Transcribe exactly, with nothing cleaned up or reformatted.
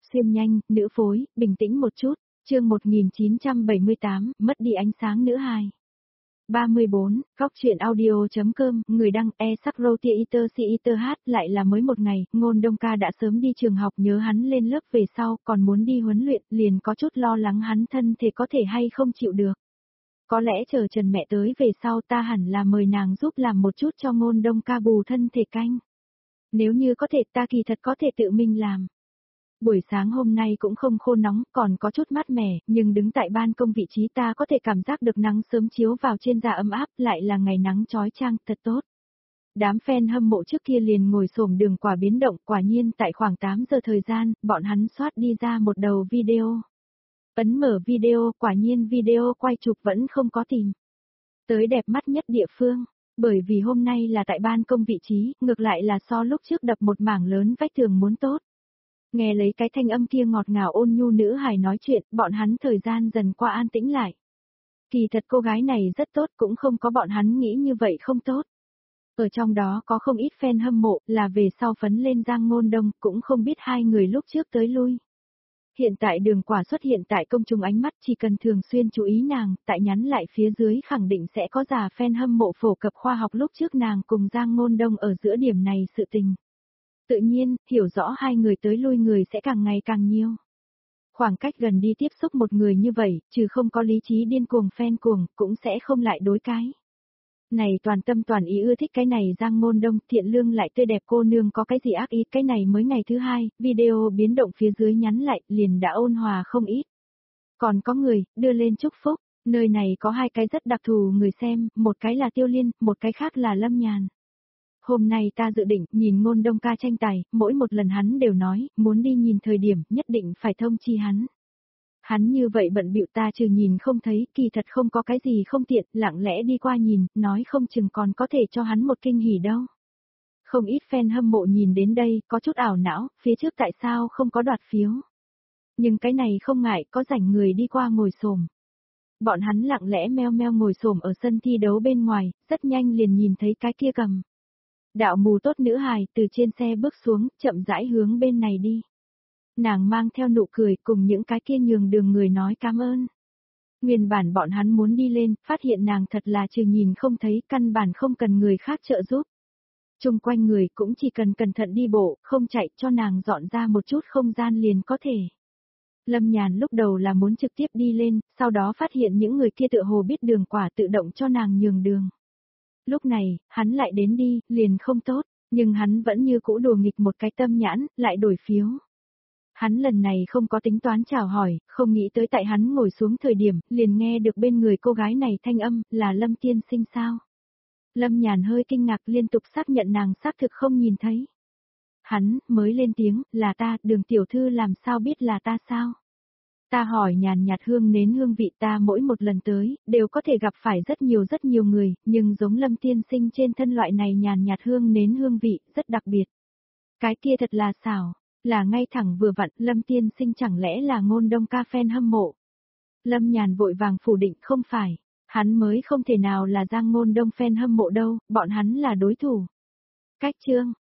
xuyên nhanh, nữ phối, bình tĩnh một chút, chương một nghìn chín trăm bảy mươi tám, mất đi ánh sáng nữ hài. ba mươi bốn, góc truyện audio.com, người đăng e sắc roti iter si iter hát lại là mới một ngày, Ngôn Đông Ca đã sớm đi trường học nhớ hắn lên lớp về sau, còn muốn đi huấn luyện, liền có chút lo lắng hắn thân thể có thể hay không chịu được. Có lẽ chờ Trần mẹ tới về sau ta hẳn là mời nàng giúp làm một chút cho Ngôn Đông Ca bù thân thể canh. Nếu như có thể ta kỳ thật có thể tự mình làm. Buổi sáng hôm nay cũng không khô nóng, còn có chút mát mẻ, nhưng đứng tại ban công vị trí ta có thể cảm giác được nắng sớm chiếu vào trên da ấm áp, lại là ngày nắng chói chang, thật tốt. Đám fan hâm mộ trước kia liền ngồi xổm đường quả biến động, quả nhiên tại khoảng tám giờ thời gian, bọn hắn soát đi ra một đầu video. Ấn mở video, quả nhiên video quay chụp vẫn không có tìm tới đẹp mắt nhất địa phương. Bởi vì hôm nay là tại ban công vị trí, ngược lại là so lúc trước đập một mảng lớn vách tường muốn tốt. Nghe lấy cái thanh âm kia ngọt ngào ôn nhu nữ hài nói chuyện, bọn hắn thời gian dần qua an tĩnh lại. Kỳ thật cô gái này rất tốt, cũng không có bọn hắn nghĩ như vậy không tốt. Ở trong đó có không ít fan hâm mộ, là về sau phấn lên Giang Ngôn Đông, cũng không biết hai người lúc trước tới lui. Hiện tại Đường Quả xuất hiện tại công chúng ánh mắt, chỉ cần thường xuyên chú ý nàng, tại nhắn lại phía dưới khẳng định sẽ có già fan hâm mộ phổ cập khoa học lúc trước nàng cùng Giang Ngôn Đông ở giữa điểm này sự tình. Tự nhiên, hiểu rõ hai người tới lui người sẽ càng ngày càng nhiều. Khoảng cách gần đi tiếp xúc một người như vậy, trừ không có lý trí điên cuồng fan cuồng, cũng sẽ không lại đối cái. Này toàn tâm toàn ý ưa thích cái này Giang Ngôn Đông, thiện lương lại tươi đẹp cô nương có cái gì ác ý, cái này mới ngày thứ hai, video biến động phía dưới nhắn lại, liền đã ôn hòa không ít. Còn có người, đưa lên chúc phúc, nơi này có hai cái rất đặc thù người xem, một cái là Tiêu Liên, một cái khác là Lâm Nhàn. Hôm nay ta dự định nhìn Ngôn Đông Ca tranh tài, mỗi một lần hắn đều nói, muốn đi nhìn thời điểm, nhất định phải thông chi hắn. Hắn như vậy bận bịu ta trừ nhìn không thấy, kỳ thật không có cái gì không tiện, lặng lẽ đi qua nhìn, nói không chừng còn có thể cho hắn một kinh hỉ đâu. Không ít fan hâm mộ nhìn đến đây, có chút ảo não, phía trước tại sao không có đoạt phiếu. Nhưng cái này không ngại, có rảnh người đi qua ngồi xổm. Bọn hắn lặng lẽ meo meo ngồi xổm ở sân thi đấu bên ngoài, rất nhanh liền nhìn thấy cái kia cầm. Đạo mù tốt nữ hài từ trên xe bước xuống, chậm rãi hướng bên này đi. Nàng mang theo nụ cười cùng những cái kia nhường đường người nói cảm ơn. Nguyên bản bọn hắn muốn đi lên, phát hiện nàng thật là trừ nhìn không thấy, căn bản không cần người khác trợ giúp. Chung quanh người cũng chỉ cần cẩn thận đi bộ, không chạy, cho nàng dọn ra một chút không gian liền có thể. Lâm Nhàn lúc đầu là muốn trực tiếp đi lên, sau đó phát hiện những người kia tựa hồ biết Đường Quả tự động cho nàng nhường đường. Lúc này, hắn lại đến đi, liền không tốt, nhưng hắn vẫn như cũ đùa nghịch một cái tâm nhãn, lại đổi phiếu. Hắn lần này không có tính toán chào hỏi, không nghĩ tới tại hắn ngồi xuống thời điểm, liền nghe được bên người cô gái này thanh âm, là Lâm tiên sinh sao. Lâm Nhàn hơi kinh ngạc liên tục xác nhận nàng xác thực không nhìn thấy. Hắn, mới lên tiếng, là ta, Đường tiểu thư làm sao biết là ta sao? Ta hỏi nhàn nhạt hương nến hương vị ta mỗi một lần tới, đều có thể gặp phải rất nhiều rất nhiều người, nhưng giống Lâm tiên sinh trên thân loại này nhàn nhạt hương nến hương vị, rất đặc biệt. Cái kia thật là xảo, là ngay thẳng vừa vặn, Lâm tiên sinh chẳng lẽ là Ngôn Đông Ca fan hâm mộ. Lâm Nhàn vội vàng phủ định không phải, hắn mới không thể nào là Giang Ngôn Đông fan hâm mộ đâu, bọn hắn là đối thủ. Cách chương,